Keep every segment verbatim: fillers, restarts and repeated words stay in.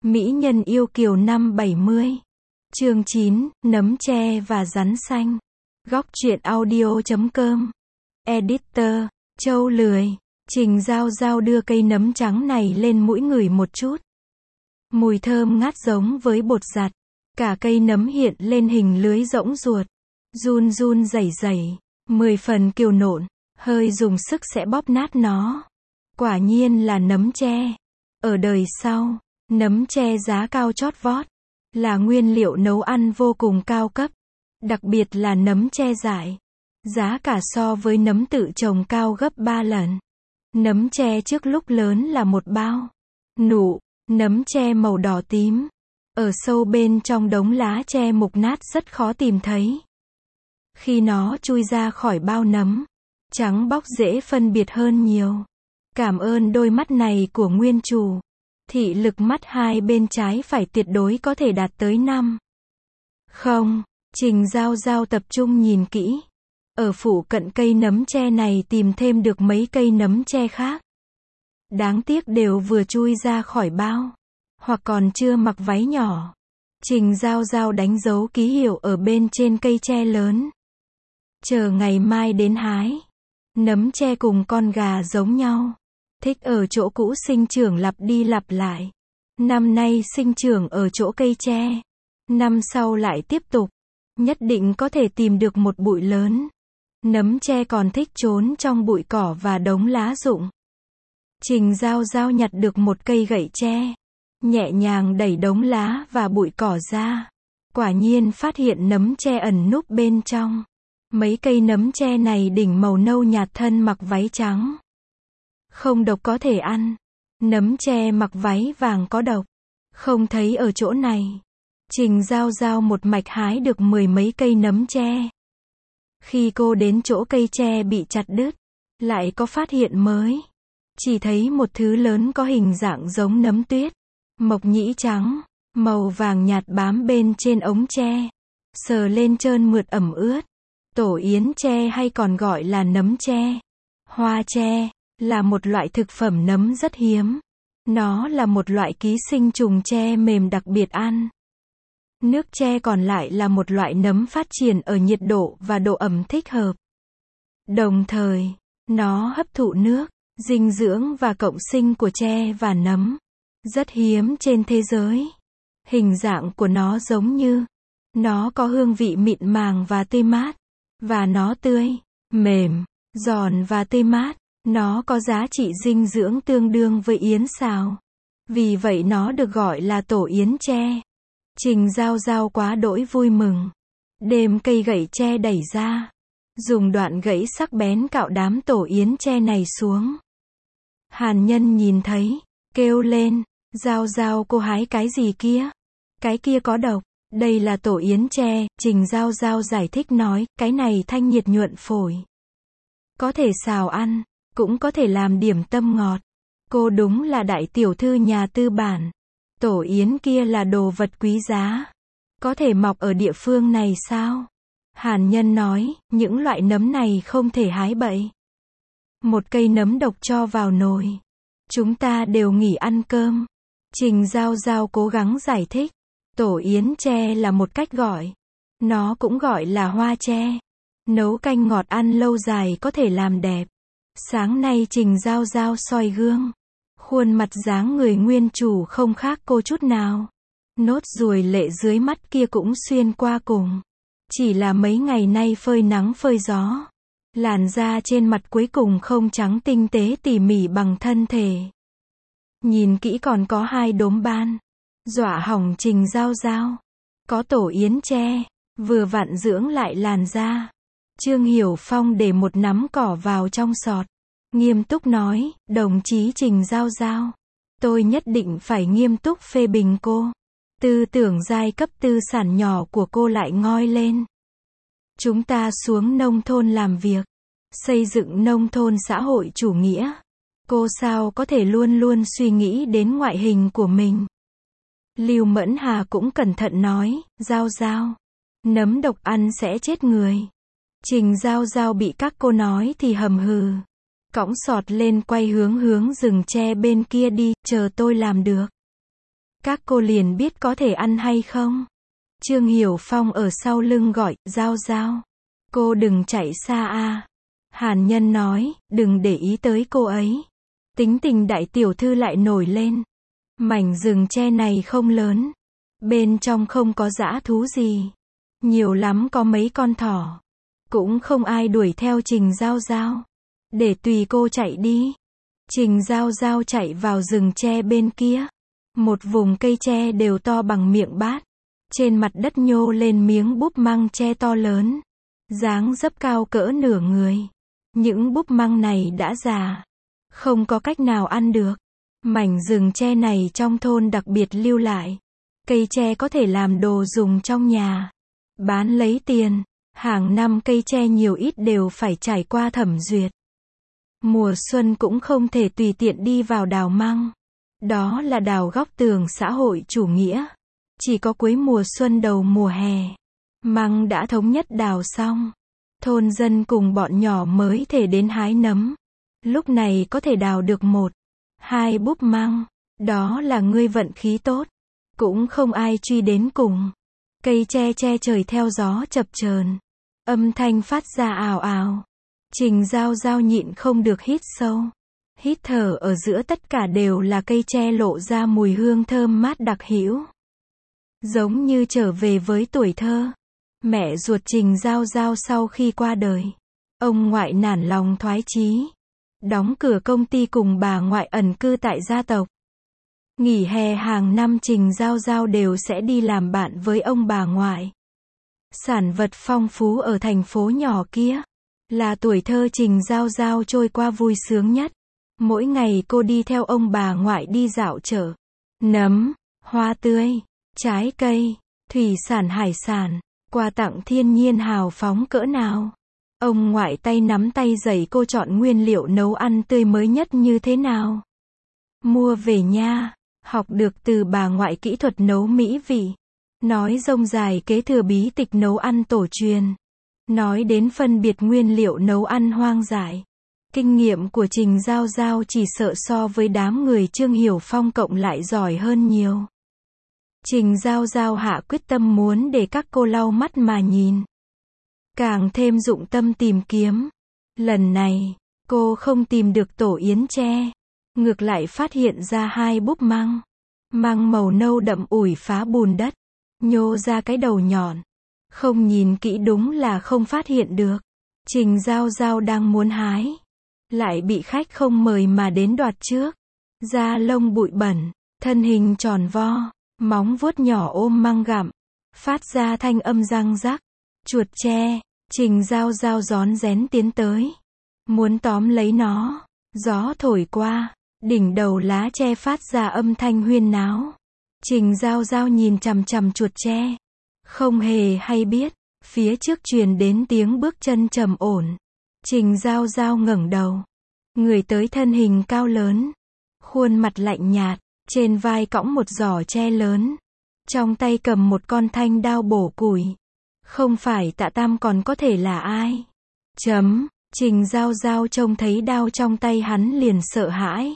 Mỹ nhân yêu kiều năm bảy mươi. Chương chín, nấm tre và rắn xanh. Góc truyện audio chấm com. Editor, Châu Lười. Trình Giao Giao đưa cây nấm trắng này lên mũi ngửi một chút. Mùi thơm ngát giống với bột giặt. Cả cây nấm hiện lên hình lưới rỗng ruột. Run run rẩy rẩy, mười phần kiều nộn, hơi dùng sức sẽ bóp nát nó. Quả nhiên là nấm tre. Ở đời sau, nấm tre giá cao chót vót, là nguyên liệu nấu ăn vô cùng cao cấp. Đặc biệt là nấm tre dại. Giá cả so với nấm tự trồng cao gấp ba lần. Nấm tre trước lúc lớn là một bao. Nụ, nấm tre màu đỏ tím. Ở sâu bên trong đống lá tre mục nát rất khó tìm thấy. Khi nó chui ra khỏi bao nấm, trắng bóc dễ phân biệt hơn nhiều. Cảm ơn đôi mắt này của nguyên chủ. Thị lực mắt hai bên trái phải tuyệt đối có thể đạt tới năm. Không, Trình Giao Giao tập trung nhìn kỹ. Ở phụ cận cây nấm tre này tìm thêm được mấy cây nấm tre khác. Đáng tiếc đều vừa chui ra khỏi bao, hoặc còn chưa mặc váy nhỏ. Trình Giao Giao đánh dấu ký hiệu ở bên trên cây tre lớn. Chờ ngày mai đến hái. Nấm tre cùng con gà giống nhau. Thích ở chỗ cũ sinh trưởng lặp đi lặp lại. Năm nay sinh trưởng ở chỗ cây tre. Năm sau lại tiếp tục. Nhất định có thể tìm được một bụi lớn. Nấm tre còn thích trốn trong bụi cỏ và đống lá rụng. Trình Giao Giao nhặt được một cây gậy tre. Nhẹ nhàng đẩy đống lá và bụi cỏ ra. Quả nhiên phát hiện nấm tre ẩn núp bên trong. Mấy cây nấm tre này đỉnh màu nâu nhạt thân mặc váy trắng. Không độc có thể ăn. Nấm tre mặc váy vàng có độc. Không thấy ở chỗ này. Trình Giao Giao một mạch hái được mười mấy cây nấm tre. Khi cô đến chỗ cây tre bị chặt đứt, lại có phát hiện mới. Chỉ thấy một thứ lớn có hình dạng giống nấm tuyết. Mộc nhĩ trắng, màu vàng nhạt bám bên trên ống tre. Sờ lên trơn mượt ẩm ướt. Tổ yến tre hay còn gọi là nấm tre. Hoa tre, là một loại thực phẩm nấm rất hiếm. Nó là một loại ký sinh trùng tre mềm đặc biệt ăn. Nước tre còn lại là một loại nấm phát triển ở nhiệt độ và độ ẩm thích hợp. Đồng thời, nó hấp thụ nước, dinh dưỡng và cộng sinh của tre và nấm. Rất hiếm trên thế giới. Hình dạng của nó giống như, nó có hương vị mịn màng và tươi mát. Và nó tươi, mềm, giòn và tươi mát. Nó có giá trị dinh dưỡng tương đương với yến xào. Vì vậy nó được gọi là tổ yến tre. Trình Giao Giao quá đỗi vui mừng. Đem cây gậy tre đẩy ra. Dùng đoạn gãy sắc bén cạo đám tổ yến tre này xuống. Hàn Nhân nhìn thấy, kêu lên, Giao Giao cô hái cái gì kia? Cái kia có độc. Đây là tổ yến tre, Trình Giao Giao giải thích nói, cái này thanh nhiệt nhuận phổi. Có thể xào ăn, cũng có thể làm điểm tâm ngọt. Cô đúng là đại tiểu thư nhà tư bản. Tổ yến kia là đồ vật quý giá. Có thể mọc ở địa phương này sao? Hàn Nhân nói, những loại nấm này không thể hái bậy. Một cây nấm độc cho vào nồi. Chúng ta đều nghỉ ăn cơm. Trình Giao Giao cố gắng giải thích. Tổ yến tre là một cách gọi. Nó cũng gọi là hoa tre. Nấu canh ngọt ăn lâu dài có thể làm đẹp. Sáng nay Trình Giao Giao soi gương. Khuôn mặt dáng người nguyên chủ không khác cô chút nào. Nốt ruồi lệ dưới mắt kia cũng xuyên qua cùng. Chỉ là mấy ngày nay phơi nắng phơi gió. Làn da trên mặt cuối cùng không trắng tinh tế tỉ mỉ bằng thân thể. Nhìn kỹ còn có hai đốm ban. Dọa hỏng Trình Giao Giao. Có tổ yến tre, vừa vặn dưỡng lại làn da. Trương Hiểu Phong để một nắm cỏ vào trong sọt. Nghiêm túc nói, đồng chí Trình Giao Giao. Tôi nhất định phải nghiêm túc phê bình cô. Tư tưởng giai cấp tư sản nhỏ của cô lại ngoi lên. Chúng ta xuống nông thôn làm việc. Xây dựng nông thôn xã hội chủ nghĩa. Cô sao có thể luôn luôn suy nghĩ đến ngoại hình của mình. Lưu Mẫn Hà cũng cẩn thận nói, Giao Giao. Nấm độc ăn sẽ chết người. Trình Giao Giao bị các cô nói thì hầm hừ. Cõng sọt lên quay hướng hướng rừng tre bên kia đi, chờ tôi làm được. Các cô liền biết có thể ăn hay không. Trương Hiểu Phong ở sau lưng gọi, Giao Giao. Cô đừng chạy xa a. Hàn Nhân nói, đừng để ý tới cô ấy. Tính tình đại tiểu thư lại nổi lên. Mảnh rừng tre này không lớn. Bên trong không có dã thú gì. Nhiều lắm có mấy con thỏ. Cũng không ai đuổi theo Trình Giao Giao. Để tùy cô chạy đi. Trình Giao Giao chạy vào rừng tre bên kia. Một vùng cây tre đều to bằng miệng bát. Trên mặt đất nhô lên miếng búp măng tre to lớn. Dáng dấp cao cỡ nửa người. Những búp măng này đã già. Không có cách nào ăn được. Mảnh rừng tre này trong thôn đặc biệt lưu lại. Cây tre có thể làm đồ dùng trong nhà. Bán lấy tiền. Hàng năm cây tre nhiều ít đều phải trải qua thẩm duyệt. Mùa xuân cũng không thể tùy tiện đi vào đào măng. Đó là đào góc tường xã hội chủ nghĩa. Chỉ có cuối mùa xuân đầu mùa hè. Măng đã thống nhất đào xong. Thôn dân cùng bọn nhỏ mới thể đến hái nấm. Lúc này có thể đào được một, hai búp măng. Đó là ngươi vận khí tốt. Cũng không ai truy đến cùng. Cây tre che trời theo gió chập chờn. Âm thanh phát ra ào ào. Trình Giao Giao nhịn không được hít sâu. Hít thở ở giữa tất cả đều là cây tre lộ ra mùi hương thơm mát đặc hữu. Giống như trở về với tuổi thơ. Mẹ ruột Trình Giao Giao sau khi qua đời. Ông ngoại nản lòng thoái chí. Đóng cửa công ty cùng bà ngoại ẩn cư tại gia tộc. Nghỉ hè hàng năm Trình Giao Giao đều sẽ đi làm bạn với ông bà ngoại. Sản vật phong phú ở thành phố nhỏ kia. Là tuổi thơ Trình Giao Giao trôi qua vui sướng nhất. Mỗi ngày cô đi theo ông bà ngoại đi dạo chợ. Nấm, hoa tươi, trái cây, thủy sản hải sản, quà tặng thiên nhiên hào phóng cỡ nào. Ông ngoại tay nắm tay dạy cô chọn nguyên liệu nấu ăn tươi mới nhất như thế nào. Mua về nha, học được từ bà ngoại kỹ thuật nấu mỹ vị. Nói rông dài kế thừa bí tịch nấu ăn tổ truyền. Nói đến phân biệt nguyên liệu nấu ăn hoang dại. Kinh nghiệm của Trình Giao Giao chỉ sợ so với đám người Trương Hiểu Phong cộng lại giỏi hơn nhiều. Trình Giao Giao hạ quyết tâm muốn để các cô lau mắt mà nhìn. Càng thêm dụng tâm tìm kiếm. Lần này, cô không tìm được tổ yến tre. Ngược lại phát hiện ra hai búp măng. Măng màu nâu đậm ủi phá bùn đất. Nhô ra cái đầu nhọn. Không nhìn kỹ đúng là không phát hiện được. Trình Giao Giao đang muốn hái. Lại bị khách không mời mà đến đoạt trước. Da lông bụi bẩn. Thân hình tròn vo. Móng vuốt nhỏ ôm măng gặm. Phát ra thanh âm răng rắc. Chuột tre. Trình Giao Giao rón rén tiến tới. Muốn tóm lấy nó. Gió thổi qua. Đỉnh đầu lá tre phát ra âm thanh huyên náo. Trình Giao Giao nhìn chằm chằm chuột tre. Không hề hay biết. Phía trước truyền đến tiếng bước chân trầm ổn. Trình Giao Giao ngẩng đầu. Người tới thân hình cao lớn. Khuôn mặt lạnh nhạt. Trên vai cõng một giỏ tre lớn. Trong tay cầm một con thanh đao bổ củi. Không phải Tạ Tam còn có thể là ai? Chấm. Trình Giao Giao trông thấy đao trong tay hắn liền sợ hãi.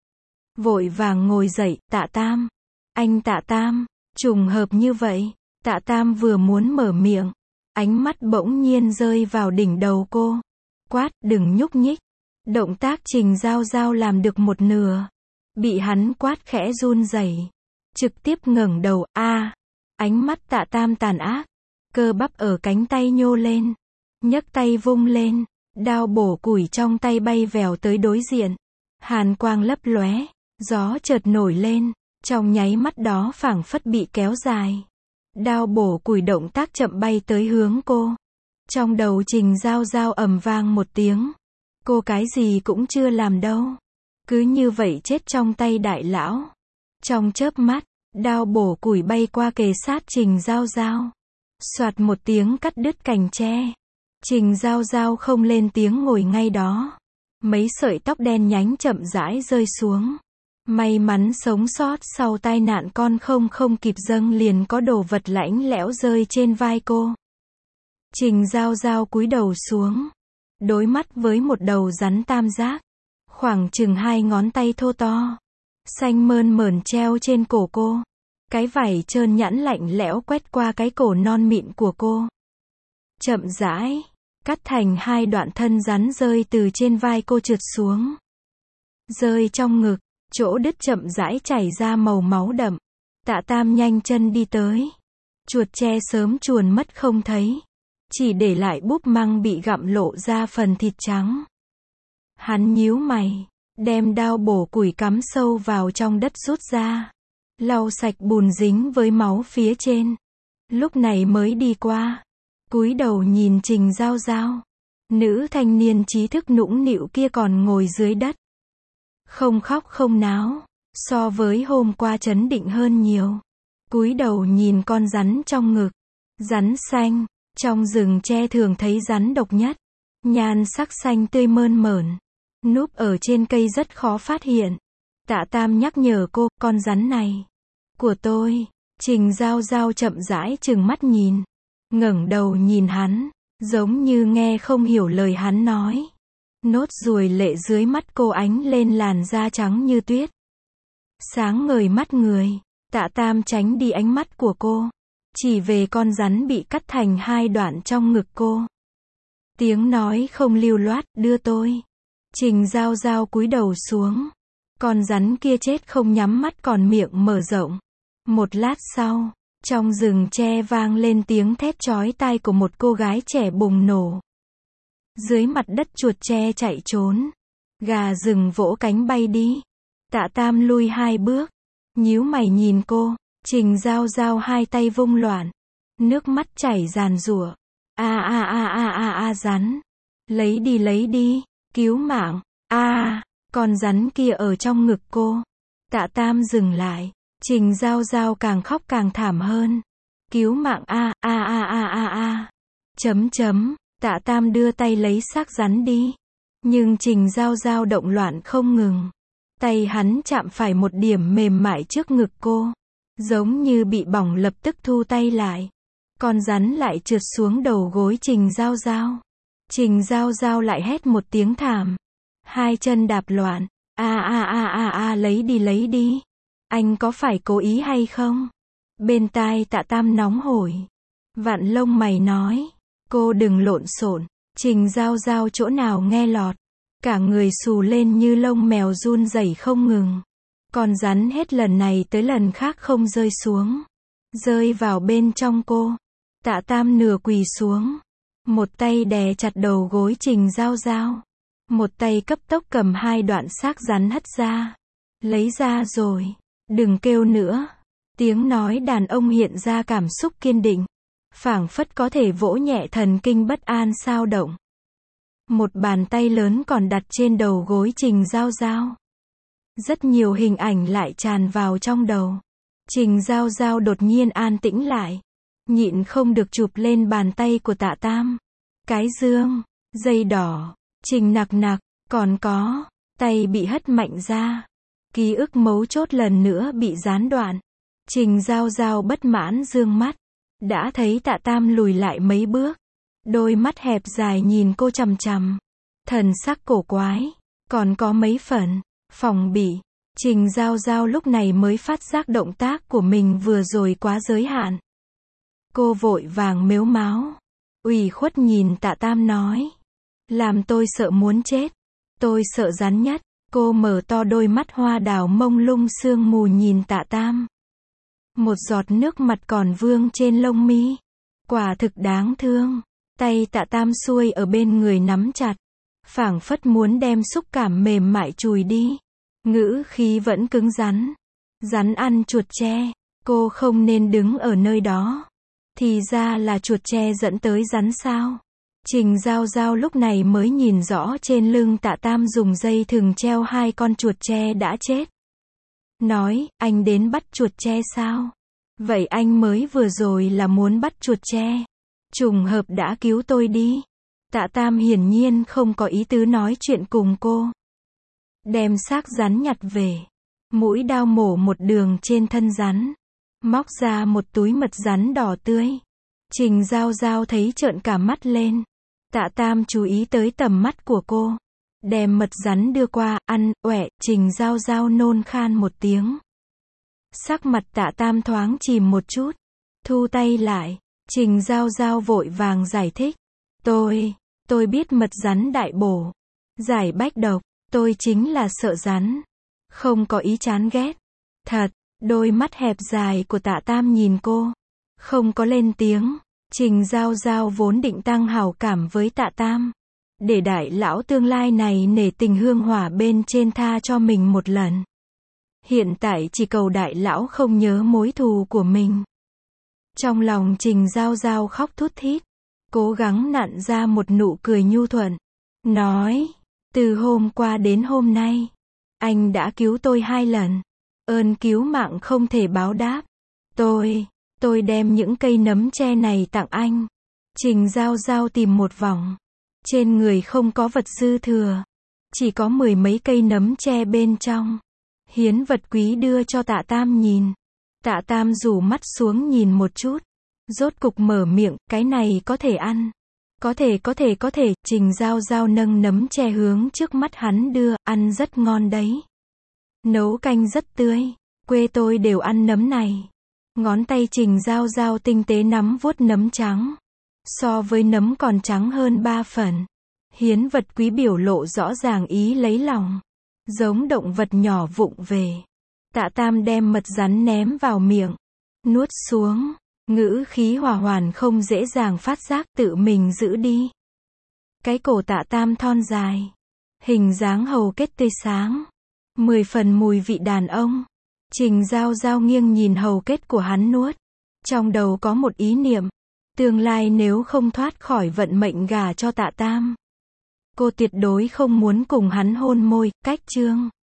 Vội vàng ngồi dậy, Tạ Tam. Anh Tạ Tam. Trùng hợp như vậy. Tạ Tam vừa muốn mở miệng. Ánh mắt bỗng nhiên rơi vào đỉnh đầu cô. Quát, đừng nhúc nhích. Động tác Trình Giao Giao làm được một nửa. Bị hắn quát khẽ run rẩy. Trực tiếp ngẩng đầu, a. Ánh mắt Tạ Tam tàn ác. Cơ bắp ở cánh tay nhô lên. Nhấc tay vung lên. Đao bổ củi trong tay bay vèo tới đối diện. Hàn quang lấp lóe. Gió chợt nổi lên. Trong nháy mắt đó phảng phất bị kéo dài. Đao bổ củi động tác chậm bay tới hướng cô. Trong đầu Trình Giao Giao ầm vang một tiếng. Cô cái gì cũng chưa làm đâu. Cứ như vậy chết trong tay đại lão. Trong chớp mắt, đao bổ củi bay qua kề sát Trình Giao Giao. Soạt một tiếng cắt đứt cành tre. Trình Giao Giao không lên tiếng ngồi ngay đó. Mấy sợi tóc đen nhánh chậm rãi rơi xuống. May mắn sống sót sau tai nạn con không không kịp dâng liền có đồ vật lạnh lẽo rơi trên vai cô. Trình Giao Giao cúi đầu xuống. Đối mắt với một đầu rắn tam giác. Khoảng chừng hai ngón tay thô to. Xanh mơn mởn treo trên cổ cô. Cái vảy trơn nhẵn lạnh lẽo quét qua cái cổ non mịn của cô. Chậm rãi, cắt thành hai đoạn, thân rắn rơi từ trên vai cô trượt xuống. Rơi trong ngực, chỗ đứt chậm rãi chảy ra màu máu đậm. Tạ Tam nhanh chân đi tới. Chuột tre sớm chuồn mất không thấy. Chỉ để lại búp măng bị gặm lộ ra phần thịt trắng. Hắn nhíu mày, đem dao bổ củi cắm sâu vào trong đất rút ra. Lau sạch bùn dính với máu phía trên. Lúc này mới đi qua. Cúi đầu nhìn Trình Giao Giao. Nữ thanh niên trí thức nũng nịu kia còn ngồi dưới đất. Không khóc không náo. So với hôm qua trấn định hơn nhiều. Cúi đầu nhìn con rắn trong ngực. Rắn xanh. Trong rừng tre thường thấy rắn độc nhất. Nhan sắc xanh tươi mơn mởn. Núp ở trên cây rất khó phát hiện. Tạ Tam nhắc nhở cô, con rắn này. Của tôi. Trình Giao Giao chậm rãi trừng mắt nhìn. Ngẩng đầu nhìn hắn. Giống như nghe không hiểu lời hắn nói. Nốt ruồi lệ dưới mắt cô ánh lên làn da trắng như tuyết. Sáng ngời mắt người. Tạ Tam tránh đi ánh mắt của cô. Chỉ về con rắn bị cắt thành hai đoạn trong ngực cô. Tiếng nói không lưu loát, đưa tôi. Trình Giao Giao cúi đầu xuống. Con rắn kia chết không nhắm mắt còn miệng mở rộng. Một lát sau, trong rừng tre vang lên tiếng thét chói tai của một cô gái trẻ bùng nổ. Dưới mặt đất chuột tre chạy trốn. Gà rừng vỗ cánh bay đi. Tạ Tam lui hai bước. Nhíu mày nhìn cô. Trình Giao Giao hai tay vung loạn. Nước mắt chảy ràn rủa. A a a a a a rắn. Lấy đi lấy đi. Cứu mạng. A à, con rắn kia ở trong ngực cô. Tạ Tam dừng lại. Trình Giao Giao càng khóc càng thảm hơn. Cứu mạng a a a a a a. Chấm chấm. Tạ Tam đưa tay lấy xác rắn đi. Nhưng Trình Giao Giao động loạn không ngừng. Tay hắn chạm phải một điểm mềm mại trước ngực cô. Giống như bị bỏng lập tức thu tay lại. Con rắn lại trượt xuống đầu gối Trình Giao Giao. Trình Giao Giao lại hét một tiếng thảm. Hai chân đạp loạn. A a a a a lấy đi lấy đi. Anh có phải cố ý hay không? Bên tai Tạ Tam nóng hổi. Vạn lông mày nói. Cô đừng lộn xộn. Trình Giao Giao chỗ nào nghe lọt. Cả người xù lên như lông mèo run rẩy không ngừng. Con rắn hết lần này tới lần khác không rơi xuống. Rơi vào bên trong cô. Tạ Tam nửa quỳ xuống. Một tay đè chặt đầu gối Trình Giao Giao. Một tay cấp tốc cầm hai đoạn xác rắn hất ra. Lấy ra rồi. Đừng kêu nữa. Tiếng nói đàn ông hiện ra cảm xúc kiên định. Phảng phất có thể vỗ nhẹ thần kinh bất an xao động. Một bàn tay lớn còn đặt trên đầu gối Trình Giao Giao. Rất nhiều hình ảnh lại tràn vào trong đầu. Trình Giao Giao đột nhiên an tĩnh lại. Nhịn không được chụp lên bàn tay của Tạ Tam. Cái dương, dây đỏ, Trình nặc nặc, còn có, tay bị hất mạnh ra. Ký ức mấu chốt lần nữa bị gián đoạn. Trình Giao Giao bất mãn dương mắt. Đã thấy Tạ Tam lùi lại mấy bước. Đôi mắt hẹp dài nhìn cô chằm chằm. Thần sắc cổ quái. Còn có mấy phần phòng bị. Trình Giao Giao lúc này mới phát giác động tác của mình vừa rồi quá giới hạn. Cô vội vàng mếu máo. Ủy khuất nhìn Tạ Tam nói. Làm tôi sợ muốn chết. Tôi sợ rắn nhất. Cô mở to đôi mắt hoa đào mông lung sương mù nhìn Tạ Tam. Một giọt nước mặt còn vương trên lông mi. Quả thực đáng thương. Tay Tạ Tam xuôi ở bên người nắm chặt. Phảng phất muốn đem xúc cảm mềm mại chùi đi. Ngữ khí vẫn cứng rắn. Rắn ăn chuột tre. Cô không nên đứng ở nơi đó. Thì ra là chuột tre dẫn tới rắn sao. Trình Giao Giao lúc này mới nhìn rõ trên lưng Tạ Tam dùng dây thừng treo hai con chuột tre đã chết. Nói, anh đến bắt chuột tre sao? Vậy anh mới vừa rồi là muốn bắt chuột tre. Trùng hợp đã cứu tôi đi. Tạ Tam hiển nhiên không có ý tứ nói chuyện cùng cô. Đem xác rắn nhặt về. Mũi dao mổ một đường trên thân rắn. Móc ra một túi mật rắn đỏ tươi. Trình Giao Giao thấy trợn cả mắt lên. Tạ Tam chú ý tới tầm mắt của cô. Đem mật rắn đưa qua, ăn, uệ, Trình Giao Giao nôn khan một tiếng. Sắc mặt Tạ Tam thoáng chìm một chút. Thu tay lại. Trình Giao Giao vội vàng giải thích. Tôi, tôi biết mật rắn đại bổ. Giải bách độc. Tôi chính là sợ rắn. Không có ý chán ghét. Thật. Đôi mắt hẹp dài của Tạ Tam nhìn cô. Không có lên tiếng. Trình Giao Giao vốn định tăng hảo cảm với Tạ Tam. Để đại lão tương lai này nể tình hương hỏa bên trên tha cho mình một lần. Hiện tại chỉ cầu đại lão không nhớ mối thù của mình. Trong lòng Trình Giao Giao khóc thút thít. Cố gắng nặn ra một nụ cười nhu thuận. Nói. Từ hôm qua đến hôm nay. Anh đã cứu tôi hai lần. Ơn cứu mạng không thể báo đáp. Tôi. Tôi đem những cây nấm tre này tặng anh. Trình Giao Giao tìm một vòng. Trên người không có vật dư thừa. Chỉ có mười mấy cây nấm tre bên trong. Hiến vật quý đưa cho Tạ Tam nhìn. Tạ Tam rủ mắt xuống nhìn một chút. Rốt cục mở miệng, cái này có thể ăn. Có thể có thể có thể, Trình Giao Giao nâng nấm tre hướng trước mắt hắn đưa, ăn rất ngon đấy. Nấu canh rất tươi. Quê tôi đều ăn nấm này. Ngón tay Trình Giao Giao tinh tế nắm vuốt nấm trắng. So với nấm còn trắng hơn ba phần. Hiến vật quý biểu lộ rõ ràng ý lấy lòng. Giống động vật nhỏ vụng về. Tạ Tam đem mật rắn ném vào miệng. Nuốt xuống. Ngữ khí hòa hoàn không dễ dàng phát giác, tự mình giữ đi. Cái cổ Tạ Tam thon dài. Hình dáng hầu kết tươi sáng. Mười phần mùi vị đàn ông. Trình Giao Giao nghiêng nhìn hầu kết của hắn nuốt. Trong đầu có một ý niệm. Tương lai nếu không thoát khỏi vận mệnh gả cho Tạ Tam. Cô tuyệt đối không muốn cùng hắn hôn môi, cách chương.